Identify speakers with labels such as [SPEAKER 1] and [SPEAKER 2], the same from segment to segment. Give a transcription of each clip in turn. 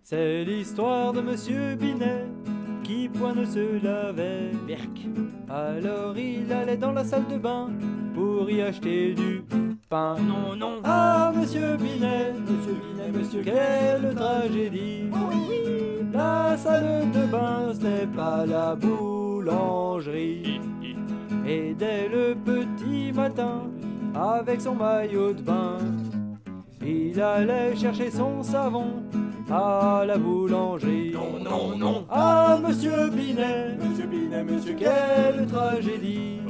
[SPEAKER 1] C'est l'histoire de Monsieur Binet qui point ne se lavait. Berk. Alors il allait dans la salle de bain pour y acheter du pain.
[SPEAKER 2] Non, non.
[SPEAKER 1] Ah, Monsieur Binet, monsieur, quelle tragédie. La salle de bain, ce n'est pas la boulangerie. Et dès le petit matin, avec son maillot de bain, il allait chercher son savon à la boulangerie.
[SPEAKER 2] Non, non, non.
[SPEAKER 1] Ah, Monsieur Binet, monsieur, quelle tragédie.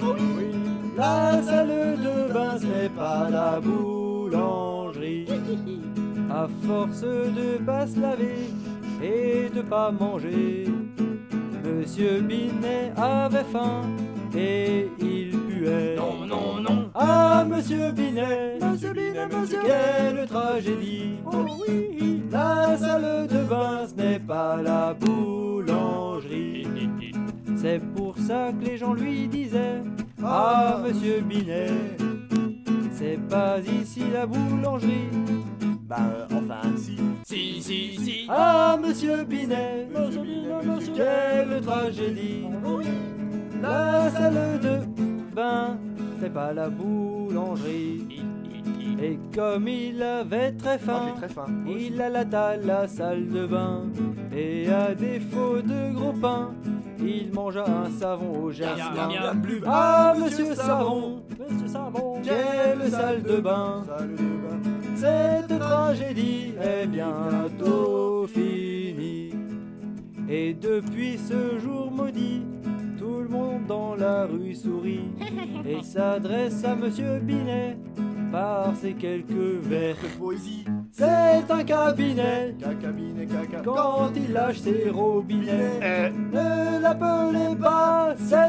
[SPEAKER 1] La salle de bain, ce n'est pas la boulangerie. À force de pas se laver et de pas manger, Monsieur Binet avait faim et il puait.
[SPEAKER 2] Non, non, non.
[SPEAKER 1] Ah, Monsieur Binet, monsieur, quelle tragédie. La salle de bain, ce n'est pas la boulangerie. C'est pour ça que les gens lui disaient: ah, Monsieur Binet, c'est pas ici la boulangerie.
[SPEAKER 3] Enfin, si.
[SPEAKER 2] Si.
[SPEAKER 1] Ah, Monsieur Binet, monsieur, quelle tragédie. La salle de bain, c'est pas la boulangerie. Et comme il avait très faim,
[SPEAKER 3] J'ai très faim.
[SPEAKER 1] il alla à la salle de bain. Et à défaut de gros pain, il mangea un savon au jasmin.
[SPEAKER 2] Miam, miam.
[SPEAKER 1] Ah, Monsieur Savon, quelle salle de bain. Cette tragédie est bientôt finie. Et depuis ce jour maudit, tout le monde dans la rue sourit et s'adresse à Monsieur Binet par ces quelques vers.
[SPEAKER 3] Poésie.
[SPEAKER 1] C'est un cabinet
[SPEAKER 3] Caca.
[SPEAKER 1] quand il lâche ses robinets. Ne l'appelez pas, c'est